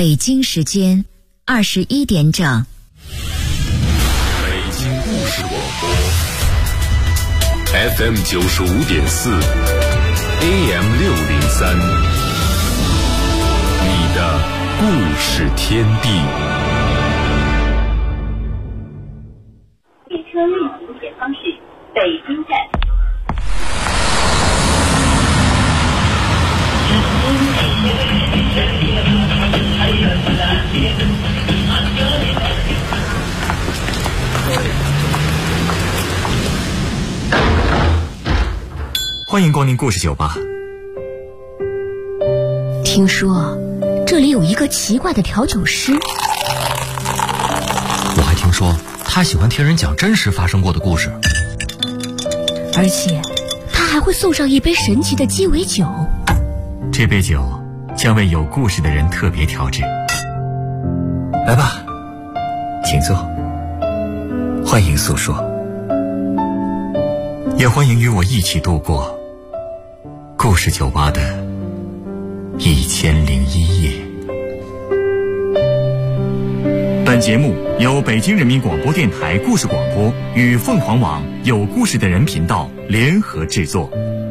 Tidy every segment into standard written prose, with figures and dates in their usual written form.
北京时间21点整。 北京故事广播 FM 95.4 AM 603，你的故事天地。 列车运行前方是北京站。 欢迎光临故事酒吧。 听说这里有一个奇怪的调酒师， 我还听说他喜欢听人讲真实发生过的故事， 而且他还会送上一杯神奇的鸡尾酒。 这杯酒将为有故事的人特别调制。来吧，请坐，欢迎诉说，也欢迎与我一起度过故事酒吧的1001夜。本节目由北京人民广播电台故事广播与凤凰网有故事的人频道联合制作。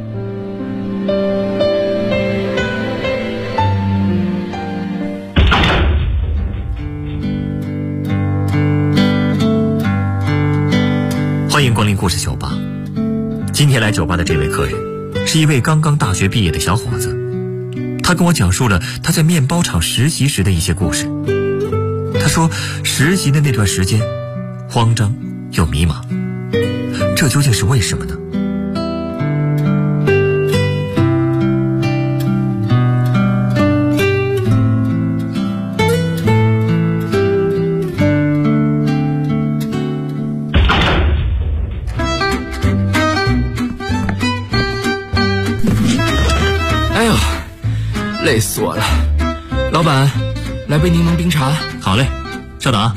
欢迎光临故事酒吧。今天来酒吧的这位客人是一位刚刚大学毕业的小伙子，他跟我讲述了他在面包厂实习时的一些故事。他说实习的那段时间慌张又迷茫，这究竟是为什么呢？ 累死我了，老板，来杯柠檬冰茶。 好嘞，稍等啊。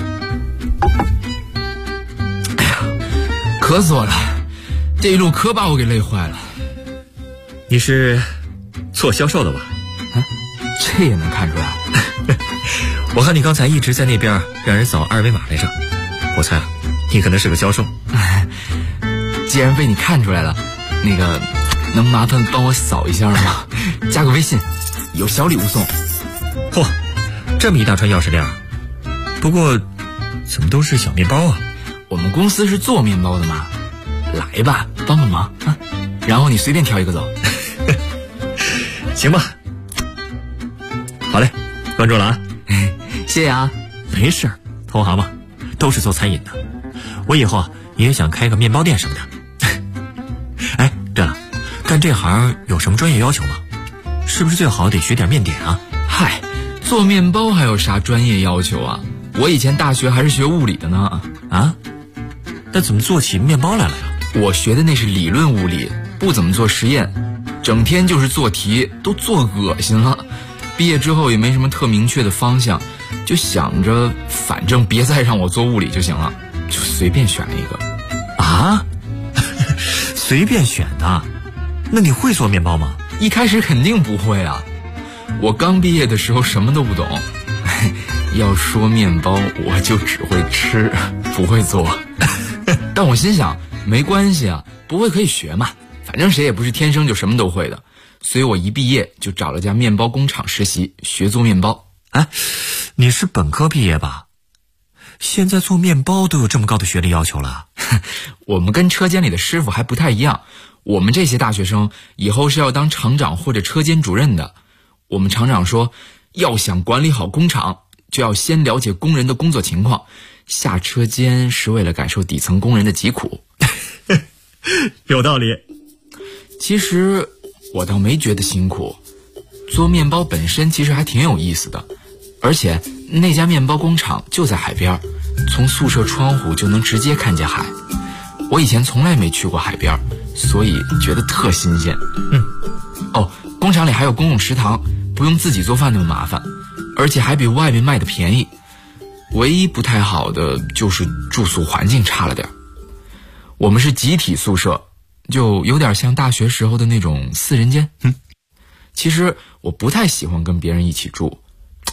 哎呀，渴死我了，这一路可把我给累坏了。 你是做销售的吧？ 这也能看出来？ 我看你刚才一直在那边让人扫二维码来着，我猜你可能是个销售。 既然被你看出来了，那个能麻烦帮我扫一下吗？加个微信，有小礼物送。 嚯，这么一大串钥匙链，不过怎么都是小面包啊？ 我们公司是做面包的嘛，来吧，帮个忙啊，然后你随便挑一个走。 行吧，好嘞，关注了啊。 谢谢啊。 没事，同行嘛，都是做餐饮的，我以后啊也想开个面包店什么的。哎，对了，干这行有什么专业要求吗？是不是最好得学点面点啊？ 嗨，做面包还有啥专业要求啊？我以前大学还是学物理的呢。 啊？那怎么做起面包来了呀？ 我学的那是理论物理，不怎么做实验，整天就是做题，都做恶心了。毕业之后也没什么特明确的方向，就想着反正别再让我做物理就行了，就随便选了一个。 啊？随便选的？那你会做面包吗？ 一开始肯定不会啊，我刚毕业的时候什么都不懂。要说面包，我就只会吃，不会做。但我心想，没关系啊，不会可以学嘛，反正谁也不是天生就什么都会的。所以我一毕业就找了家面包工厂实习，学做面包。 哎，你是本科毕业吧？现在做面包都有这么高的学历要求了？ 我们跟车间里的师傅还不太一样，我们这些大学生以后是要当厂长或者车间主任的。我们厂长说，要想管理好工厂，就要先了解工人的工作情况，下车间是为了感受底层工人的疾苦。 有道理。 其实我倒没觉得辛苦，做面包本身其实还挺有意思的，而且那家面包工厂就在海边，从宿舍窗户就能直接看见海。我以前从来没去过海边，所以觉得特新鲜。哦，工厂里还有公共食堂，不用自己做饭那么麻烦，而且还比外面卖的便宜。唯一不太好的就是住宿环境差了点。我们是集体宿舍，就有点像大学时候的那种4人间。其实我不太喜欢跟别人一起住，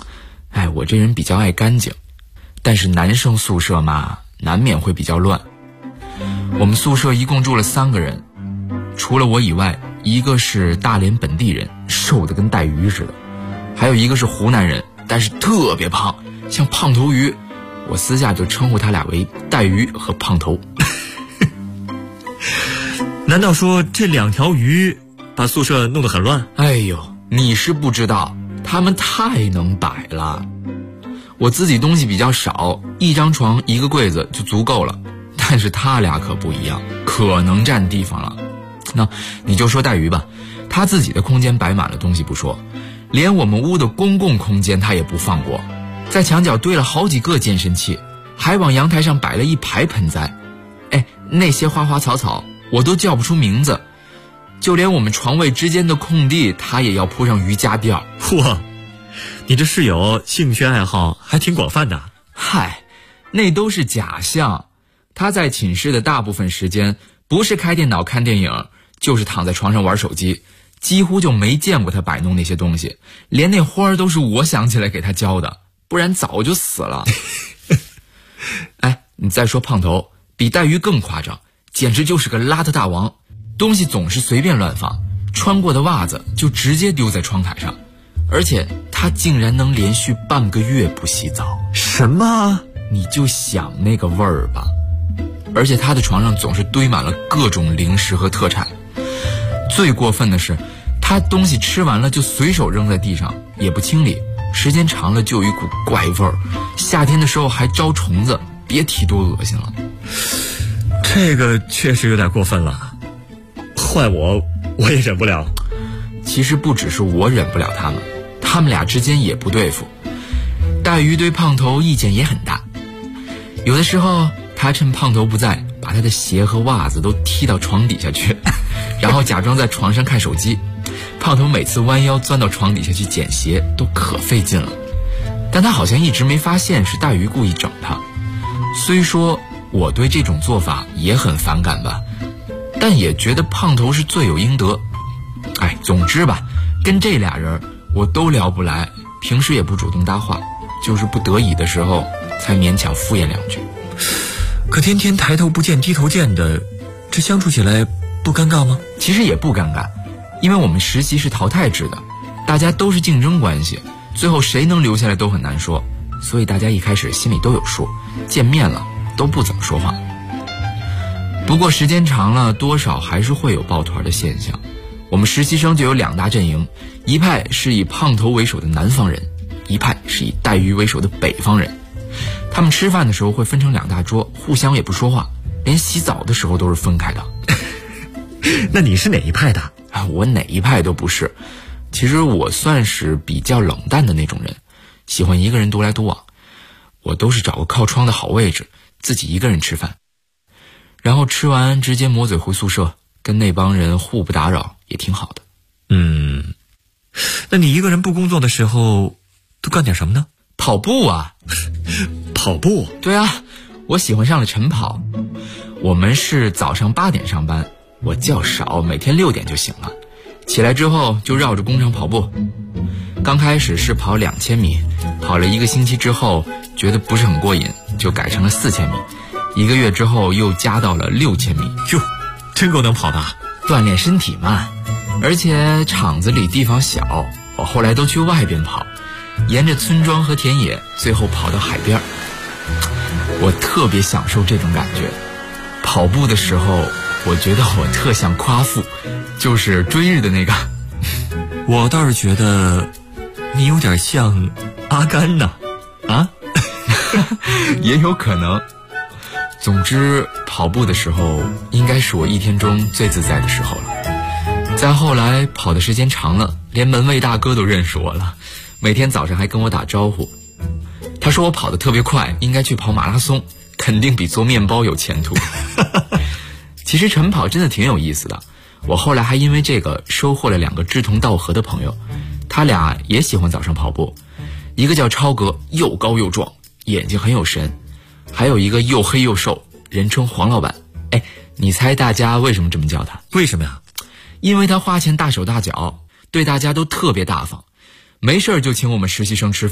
我这人比较爱干净，但是男生宿舍嘛，难免会比较乱。我们宿舍一共住了3个人，除了我以外，一个是大连本地人，瘦得跟带鱼似的，还有一个是湖南人，但是特别胖，像胖头鱼，我私下就称呼他俩为带鱼和胖头。 难道说这2条鱼把宿舍弄得很乱？ 哎呦，你是不知道，他们太能摆了。我自己东西比较少，1张床1个柜子就足够了，但是他俩可不一样，可能占地方了。那你就说带鱼吧，他自己的空间摆满了东西不说，连我们屋的公共空间他也不放过，在墙角堆了好几个健身器，还往阳台上摆了一排盆栽。那些花花草草我都叫不出名字，就连我们床位之间的空地他也要铺上瑜伽垫。 哇，你这室友兴趣爱好还挺广泛的。 嗨，那都是假象。他在寝室的大部分时间不是开电脑看电影，就是躺在床上玩手机，几乎就没见过他摆弄那些东西，连那花都是我想起来给他浇的，不然早就死了。你再说胖头，比带鱼更夸张，简直就是个邋遢大王，东西总是随便乱放，穿过的袜子就直接丢在窗台上，而且他竟然能连续半个月不洗澡。 什么？ 你就想那个味儿吧。而且他的床上总是堆满了各种零食和特产，最过分的是他东西吃完了就随手扔在地上，也不清理，时间长了就有一股怪味儿，夏天的时候还招虫子，别提多恶心了。 这个确实有点过分了，换我也忍不了。 其实不只是我忍不了他们俩之间也不对付。带鱼对胖头意见也很大，有的时候他趁胖头不在，把他的鞋和袜子都踢到床底下去，然后假装在床上看手机。胖头每次弯腰钻到床底下去捡鞋都可费劲了，但他好像一直没发现是带鱼故意整他。虽说我对这种做法也很反感吧，但也觉得胖头是罪有应得。总之吧，跟这俩人我都聊不来，平时也不主动搭话，就是不得已的时候才勉强敷衍2句。 可天天抬头不见低头见的，这相处起来不尴尬吗？ 其实也不尴尬，因为我们实习是淘汰制的，大家都是竞争关系，最后谁能留下来都很难说，所以大家一开始心里都有数，见面了都不怎么说话。不过时间长了，多少还是会有抱团的现象。我们实习生就有2大阵营，一派是以胖头为首的南方人，一派是以带鱼为首的北方人。他们吃饭的时候会分成2大桌，互相也不说话，连洗澡的时候都是分开的。 那你是哪一派的？ 我哪一派都不是，其实我算是比较冷淡的那种人，喜欢一个人独来独往。我都是找个靠窗的好位置，自己一个人吃饭，然后吃完直接抹嘴回宿舍，跟那帮人互不打扰，也挺好的。 那你一个人不工作的时候都干点什么呢？ 跑步啊。 跑步？ 对啊，我喜欢上了晨跑。我们是早上8点上班，我觉少，每天6点就醒了，起来之后就绕着工厂跑步。刚开始是跑2000米，跑了1个星期之后觉得不是很过瘾，就改成了4000米，1个月之后又加到了6000米。 哟，真够能跑的。 锻炼身体嘛，而且厂子里地方小，我后来都去外边跑，沿着村庄和田野，最后跑到海边。我特别享受这种感觉。跑步的时候我觉得我特像夸父，就是追日的那个。 我倒是觉得你有点像阿甘呢。 也有可能。总之跑步的时候应该是我一天中最自在的时候了。再后来跑的时间长了，连门卫大哥都认识我了，每天早上还跟我打招呼。他说我跑得特别快，应该去跑马拉松，肯定比做面包有前途。其实晨跑真的挺有意思的，我后来还因为这个收获了2个志同道合的朋友，他俩也喜欢早上跑步。一个叫超哥，又高又壮，眼睛很有神，还有一个又黑又瘦，人称黄老板。你猜大家为什么这么叫他？ 为什么呀？ 因为他花钱大手大脚，对大家都特别大方，没事就请我们实习生吃饭，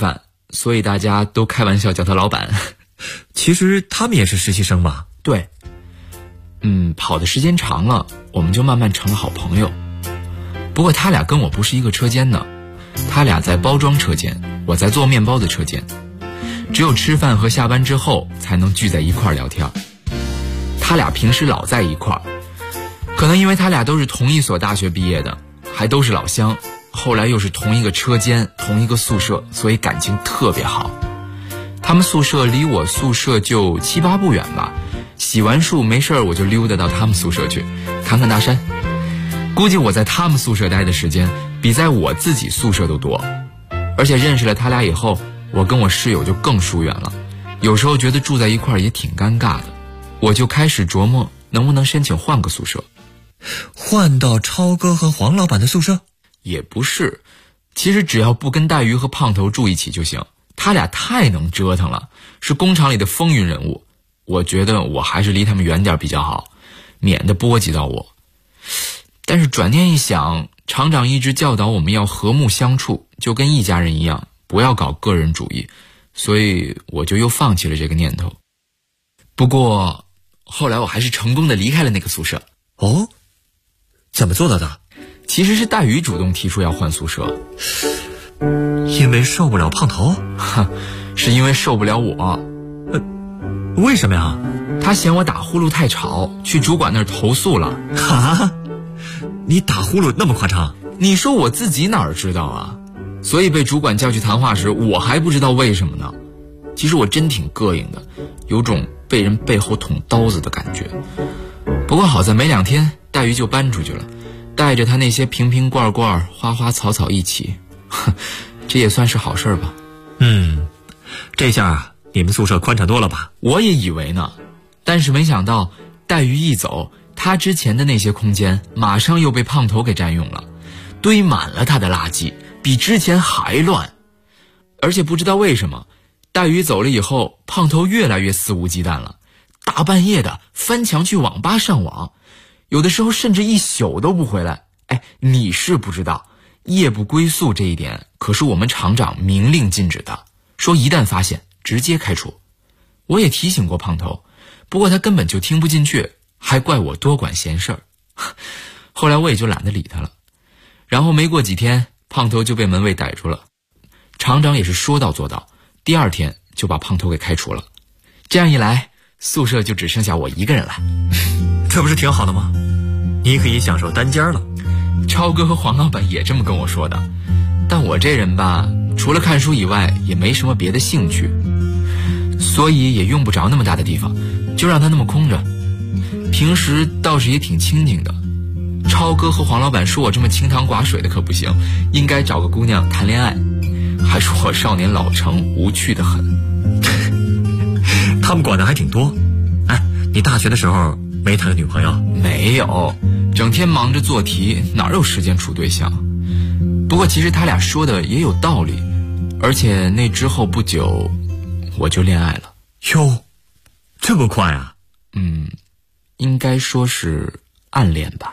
所以大家都开玩笑叫他老板。 其实他们也是实习生嘛。 对，跑的时间长了，我们就慢慢成了好朋友。不过他俩跟我不是一个车间的，他俩在包装车间，我在做面包的车间，只有吃饭和下班之后才能聚在一块儿聊天。他俩平时老在一块儿，可能因为他俩都是同一所大学毕业的，还都是老乡，后来又是同一个车间同一个宿舍，所以感情特别好。他们宿舍离我宿舍就7、8步远吧，洗完漱没事我就溜达到他们宿舍去看看大山。估计我在他们宿舍待的时间比在我自己宿舍都多，而且认识了他俩以后，我跟我室友就更疏远了，有时候觉得住在一块儿也挺尴尬的，我就开始琢磨能不能申请换个宿舍。 换到超哥和黄老板的宿舍？ 也不是，其实只要不跟带鱼和胖头住一起就行，他俩太能折腾了，是工厂里的风云人物，我觉得我还是离他们远点比较好，免得波及到我。但是转念一想，厂长一直教导我们要和睦相处，就跟一家人一样，不要搞个人主义，所以我就又放弃了这个念头。不过后来我还是成功的离开了那个宿舍。 哦，怎么做到的？ 其实是大鱼主动提出要换宿舍。 因为受不了胖头？ 是因为受不了我。 为什么呀？ 他嫌我打呼噜太吵，去主管那儿投诉了。 哈？你打呼噜那么夸张？ 你说我自己哪儿知道啊？所以被主管叫去谈话时，我还不知道为什么呢。其实我真挺膈应的，有种被人背后捅刀子的感觉。不过好在没2天，带鱼就搬出去了，带着他那些瓶瓶罐罐、花花草草一起，这也算是好事吧。 这下你们宿舍宽敞多了吧？ 我也以为呢，但是没想到带鱼一走，他之前的那些空间马上又被胖头给占用了，堆满了他的垃圾，比之前还乱。而且不知道为什么，带鱼走了以后，胖头越来越肆无忌惮了，大半夜的翻墙去网吧上网，有的时候甚至一宿都不回来。你是不知道，夜不归宿这一点可是我们厂长明令禁止的，说一旦发现直接开除。我也提醒过胖头，不过他根本就听不进去，还怪我多管闲事儿。后来我也就懒得理他了。然后没过几天，胖头就被门卫逮住了，厂长也是说到做到，第2天就把胖头给开除了。这样一来，宿舍就只剩下我一个人了。 这不是挺好的吗？你可以享受单间了。 超哥和黄老板也这么跟我说的，但我这人吧，除了看书以外也没什么别的兴趣，所以也用不着那么大的地方，就让它那么空着。平时倒是也挺清静的。超哥和黄老板说我这么清汤寡水的可不行，应该找个姑娘谈恋爱，还说我少年老成，无趣的很。 他们管的还挺多。你大学的时候没谈个女朋友？ 没有，整天忙着做题，哪有时间处对象。不过其实他俩说的也有道理，而且那之后不久我就恋爱了。 哟，这么快啊？ 应该说是暗恋吧。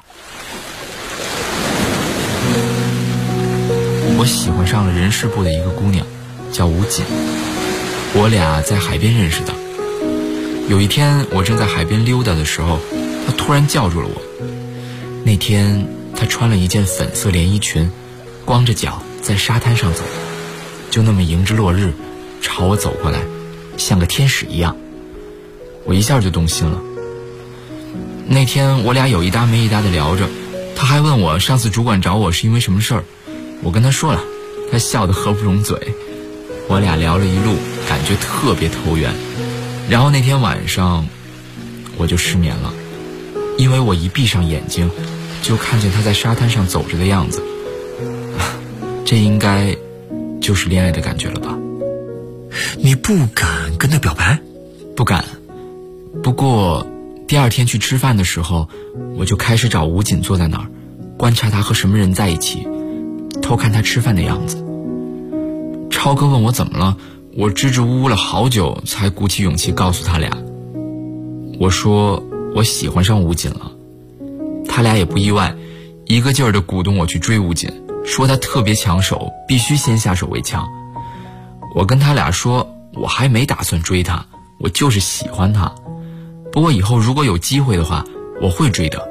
我喜欢上了人事部的一个姑娘，叫吴锦。我俩在海边认识的。有一天我正在海边溜达的时候，她突然叫住了我。那天她穿了一件粉色连衣裙，光着脚在沙滩上走，就那么迎着落日朝我走过来，像个天使一样。我一下就动心了。那天我俩有一搭没一搭的聊着，她还问我上次主管找我是因为什么事儿，我跟她说了，她笑得合不拢嘴。我俩聊了一路，感觉特别投缘。然后那天晚上我就失眠了，因为我一闭上眼睛就看见她在沙滩上走着的样子。这应该就是恋爱的感觉了吧？ 你不敢跟她表白？ 不敢。不过第2天去吃饭的时候，我就开始找吴锦坐在哪儿，观察她和什么人在一起，偷看她吃饭的样子。超哥问我怎么了，我支支吾吾了好久才鼓起勇气告诉他俩。我说我喜欢上吴锦了。他俩也不意外，一个劲儿地鼓动我去追吴锦，说他特别抢手，必须先下手为强。 我跟他俩说，我还没打算追他，我就是喜欢他。不过以后如果有机会的话，我会追的。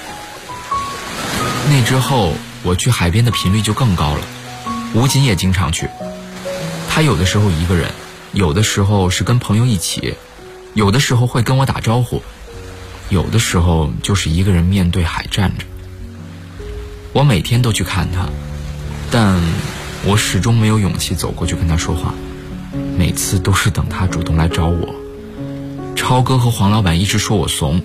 那之后，我去海边的频率就更高了。吴瑾也经常去，他有的时候一个人，有的时候是跟朋友一起，有的时候会跟我打招呼，有的时候就是一个人面对海站着。我每天都去看他，但我始终没有勇气走过去跟他说话，每次都是等他主动来找我。超哥和黄老板一直说我怂，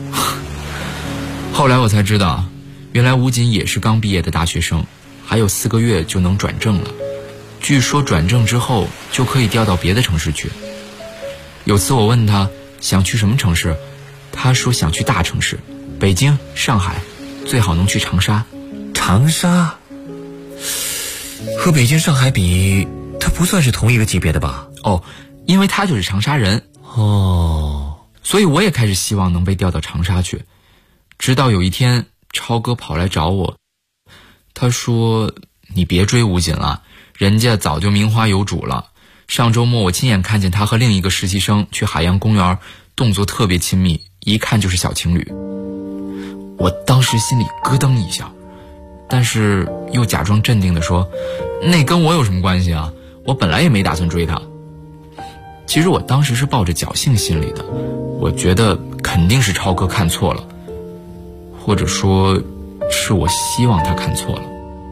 后来我才知道，原来吴瑾也是刚毕业的大学生，还有4个月就能转正了。据说转正之后就可以调到别的城市去。有次我问他想去什么城市，他说想去大城市，北京、上海，最好能去长沙。 长沙和北京、上海比，它不算是同一个级别的吧？ 哦，因为他就是长沙人。 哦， 所以我也开始希望能被调到长沙去。直到有一天，超哥跑来找我，他说你别追吴瑾了，人家早就名花有主了。上周末我亲眼看见他和另一个实习生去海洋公园，动作特别亲密，一看就是小情侣。我当时心里咯噔一下，但是又假装镇定地说，那跟我有什么关系啊，我本来也没打算追他。其实我当时是抱着侥幸心理的，我觉得肯定是超哥看错了，或者说是我希望他看错了。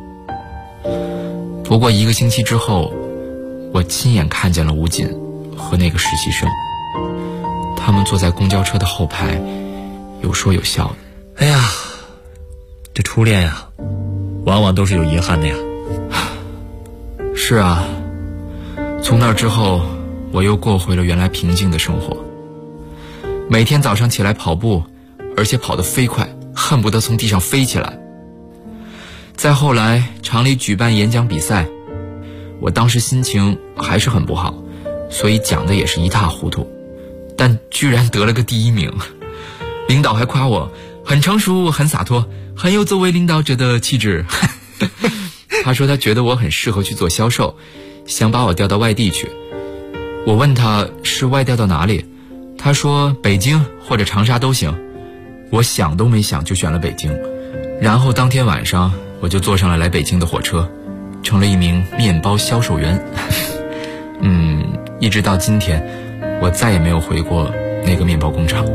不过1个星期之后，我亲眼看见了吴瑾和那个实习生，他们坐在公交车的后排，有说有笑的。 哎呀，这初恋呀，往往都是有遗憾的呀。 是啊，从那之后我又过回了原来平静的生活，每天早上起来跑步，而且跑得飞快，恨不得从地上飞起来。再后来厂里举办演讲比赛，我当时心情还是很不好，所以讲的也是一塌糊涂，但居然得了个第1名。领导还夸我很成熟，很洒脱，很有作为领导者的气质。他说他觉得我很适合去做销售，想把我调到外地去。我问他是外调到哪里，他说北京或者长沙都行。我想都没想就选了北京，然后当天晚上我就坐上了来北京的火车，成了一名面包销售员。一直到今天，我再也没有回过那个面包工厂。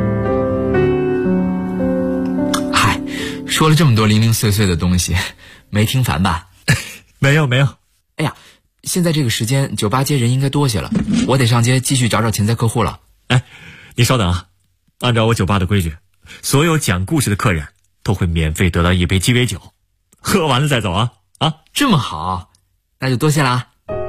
嗨，说了这么多零零碎碎的东西，没听烦吧？ 没有。 哎呀，现在这个时间，酒吧街人应该多些了，我得上街继续找潜在客户了。 哎，你稍等啊，按照我酒吧的规矩，所有讲故事的客人都会免费得到1杯鸡尾酒，喝完了再走啊！ 这么好，那就多谢了啊。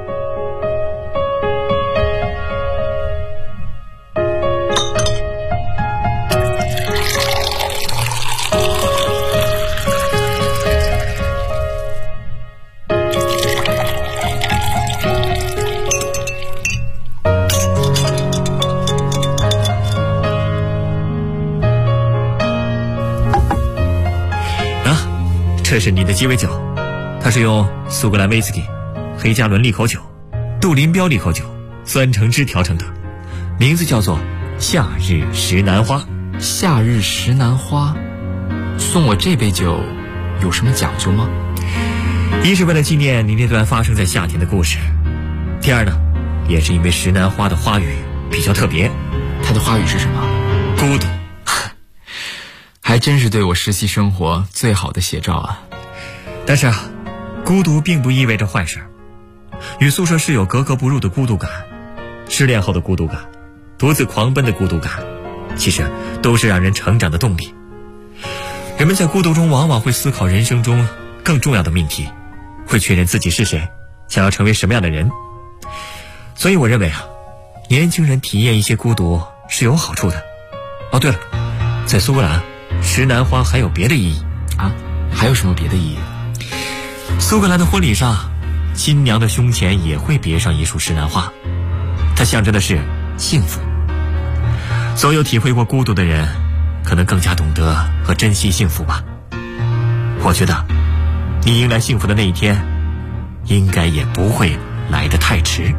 这是你的鸡尾酒，它是用苏格兰威士忌、黑加仑利口酒、杜林标利口酒、酸橙汁调成的，名字叫做夏日石楠花。 夏日石楠花，送我这杯酒有什么讲究吗？ 一是为了纪念你那段发生在夏天的故事，第二呢，也是因为石楠花的花语比较特别。 它的花语是什么？ 孤独。 还真是对我实习生活最好的写照啊。 但是孤独并不意味着坏事。与宿舍室友格格不入的孤独感，失恋后的孤独感，独自狂奔的孤独感，其实都是让人成长的动力。人们在孤独中往往会思考人生中更重要的命题，会确认自己是谁，想要成为什么样的人。所以我认为年轻人体验一些孤独是有好处的。哦，对了，在苏格兰，石楠花还有别的意义啊？还有什么别的意义？ 苏格兰的婚礼上，新娘的胸前也会别上一束石楠花，它象征的是幸福。所有体会过孤独的人，可能更加懂得和珍惜幸福吧。我觉得，你迎来幸福的那一天，应该也不会来得太迟。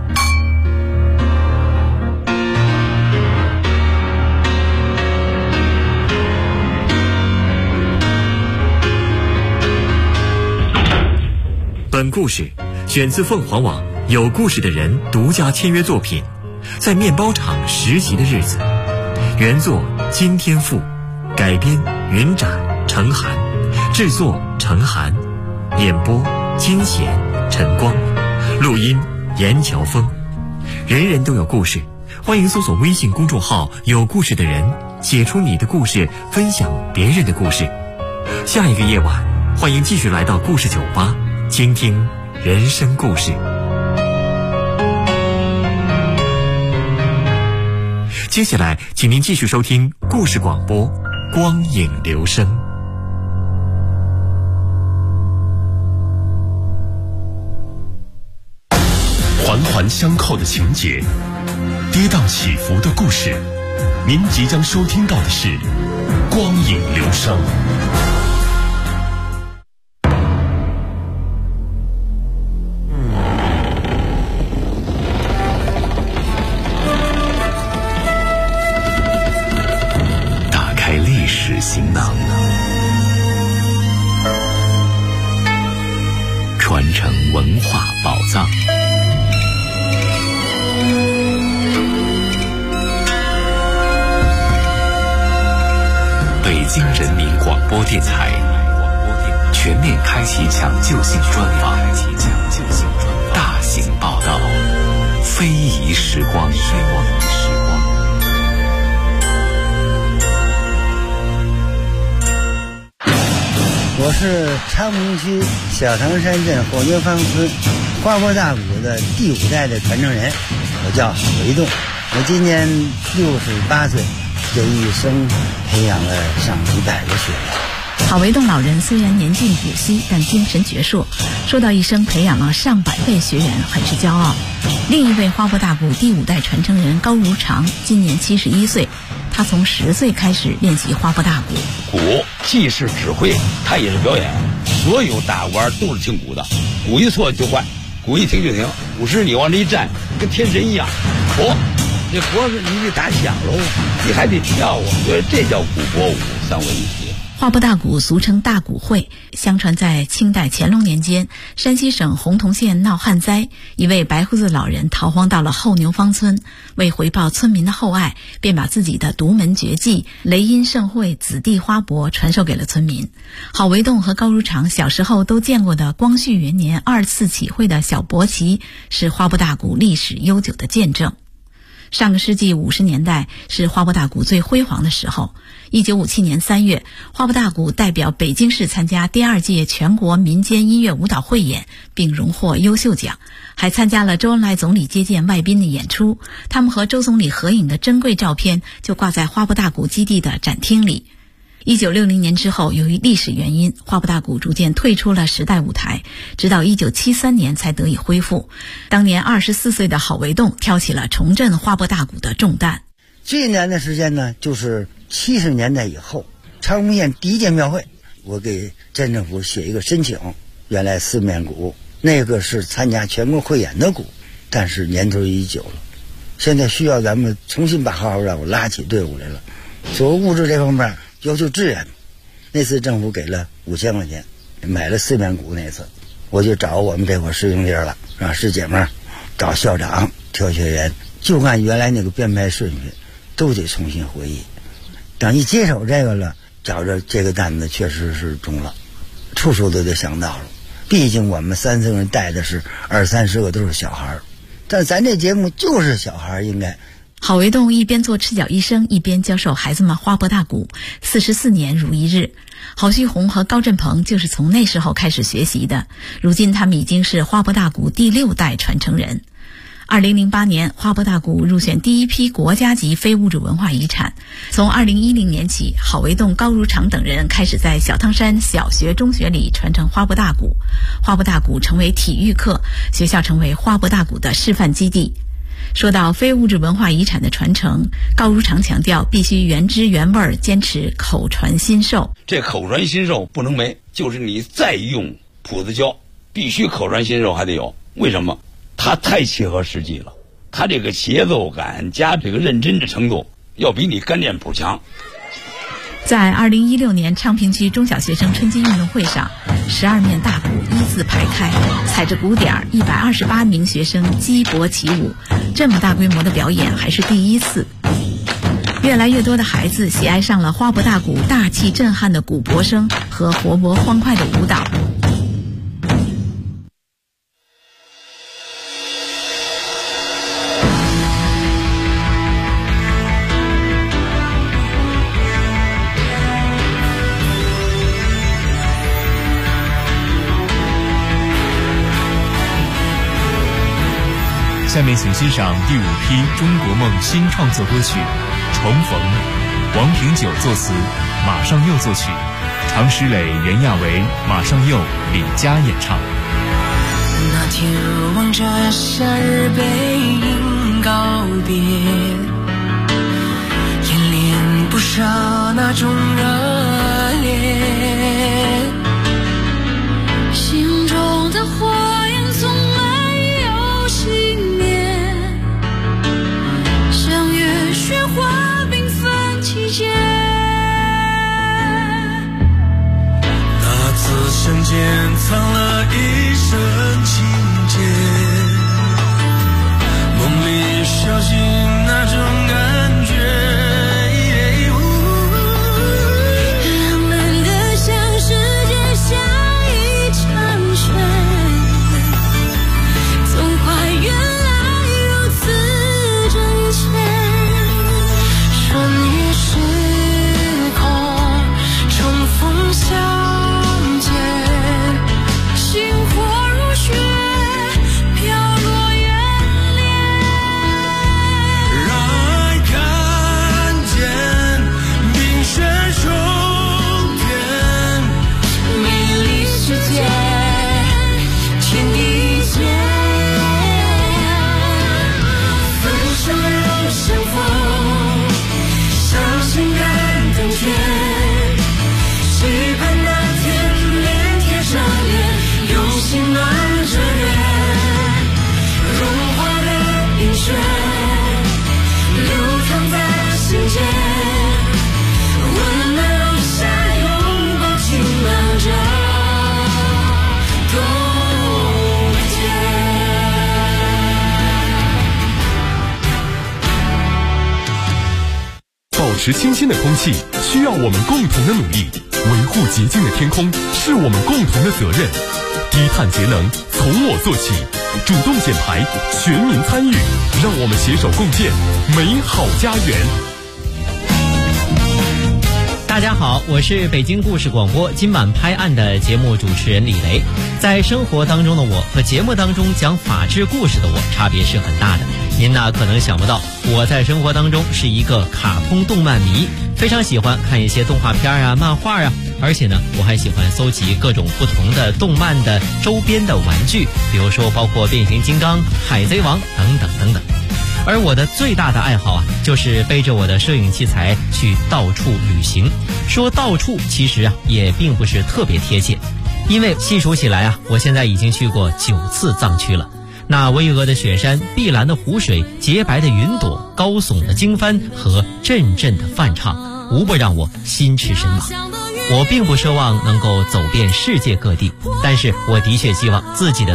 本故事选自凤凰网有故事的人独家签约作品《在面包厂实习的日子》，原作金天赋，改编云展、程涵，制作程涵，演播金贤、陈光，录音严乔峰。人人都有故事，欢迎搜索微信公众号有故事的人，写出你的故事，分享别人的故事。下一个夜晚，欢迎继续来到故事酒吧，倾听人生故事。接下来请您继续收听故事广播光影留声。 环环相扣的情节，跌宕起伏的故事，您即将收听到的是光影留声。行囊，传承文化宝藏。北京人民广播电台全面开启抢救性专访，大型报道，非遗时光。 我是昌平区小唐山镇火牛坊村花波大鼓的第5代的传承人，我叫郝维栋，我今年68岁，这一生培养了上100个学员。 郝维栋老人虽然年近古稀，但精神矍铄，说到一生培养了上百位学员，很是骄傲。另一位花波大鼓第5代传承人高如常，今年71岁，他从10岁开始练习花波大鼓。 鼓既是指挥，它也是表演。所有大鼓都是听鼓的，鼓一错就坏，鼓一停就停。鼓时你往这一站，跟天神一样。这活是你得打响喽，你还得跳啊，所以这叫鼓搏舞，3位一体。 花波大鼓俗称大鼓会，相传在清代乾隆年间，山西省洪洞县闹旱灾，一位白胡子老人逃荒到了后牛坊村，为回报村民的厚爱，便把自己的独门绝技雷音盛会子弟花搏传授给了村民。郝维栋和高如常小时候都见过的光绪元年2次起会的小搏旗，是花波大鼓历史悠久的见证。上个世纪50年代是花波大鼓最辉煌的时候。1957年3月，花波大鼓代表北京市参加第2届全国民间音乐舞蹈汇演，并荣获优秀奖，还参加了周恩来总理接见外宾的演出。他们和周总理合影的珍贵照片就挂在花波大鼓基地的展厅里。1960年之后，由于历史原因，花波大鼓逐渐退出了时代舞台，直到1973年才得以恢复。当年24岁的郝维栋挑起了重振花波大鼓的重担。 最难的时间呢，就是70年代以后，昌平县第1届庙会，我给镇政府写一个申请，原来4面鼓那个是参加全国汇演的鼓，但是年头已久了，现在需要咱们重新把号让我拉起队伍来了。所谓物质这方面要求支援，那次政府给了5000块钱，买了4面鼓。那次我就找我们这块师兄弟了，让师姐们找校长挑学员，就按原来那个编排顺序都得重新回忆。等一接手这个了，觉着这个担子确实是重了，处处都得想到了。毕竟我们3僧人带的是20-30个都是小孩，但是咱这节目就是小孩应该。 郝维栋一边做赤脚医生，一边教授孩子们花波大鼓，44年如一日。郝旭红和高振鹏就是从那时候开始学习的，如今他们已经是花波大鼓第6代传承人。2008年，花波大鼓入选第1批国家级非物质文化遗产。从2010年起，郝维栋、高如常等人开始在小汤山小学、中学里传承花波大鼓。花波大鼓成为体育课，学校成为花波大鼓的示范基地。说到非物质文化遗产的传承，高如常强调必须原汁原味，坚持口传心授。 这口传心授不能没，就是你再用谱子教，必须口传心授还得有。为什么？ 它太切合实际了，它这个节奏感加这个认真的程度，要比你干练谱强。 在2016年昌平区中小学生春季运动会上，12面大鼓依次排开，踩着鼓点，128名学生击搏起舞。这么大规模的表演还是第一次。越来越多的孩子喜爱上了花博大鼓大气震撼的鼓搏声和活泼欢快的舞蹈。 下面请欣赏第5批中国梦新创作歌曲《重逢》，王平久作词，马上佑作曲，常石磊、袁娅维、马上佑、李佳演唱。 那天望着夏日背影告别，演练不少那种热烈，心中的火焰从来有熄灭，像月雪花缤纷季节。 那次相见藏了一生情结，梦里小心那种感觉， 浪漫的像世界下一场雪，总怪原来如此真切。瞬移时空，重逢相见，星火如雪，飘落远恋。 让爱看见冰雪重天， 美丽世界，天地间，分手又相逢，相信感动天，期盼那天脸贴上脸，用心暖着月，融化的冰雪流淌在心间，温暖留下拥抱晴朗着冬天。 保持清新的空气需要我们共同的努力，维护洁净的天空是我们共同的责任。低碳节能从我做起，主动减排，全民参与，让我们携手共建美好家园。 大家好，我是北京故事广播今晚拍案的节目主持人李雷。在生活当中的我和节目当中讲法治故事的我差别是很大的。您呢可能想不到，我在生活当中是一个卡通动漫迷，非常喜欢看一些动画片啊、漫画啊，而且呢我还喜欢搜集各种不同的动漫的周边的玩具，比如说包括变形金刚、海贼王等等等等。而我的最大的爱好啊，就是背着我的摄影器材去到处旅行。说到处其实啊也并不是特别贴切，因为细数起来啊，我现在已经去过9次藏区了。那巍峨的雪山、碧蓝的湖水、洁白的云朵、高耸的经幡和阵阵的梵唱，无不让我心驰神往。我并不奢望能够走遍世界各地，但是我的确希望自己的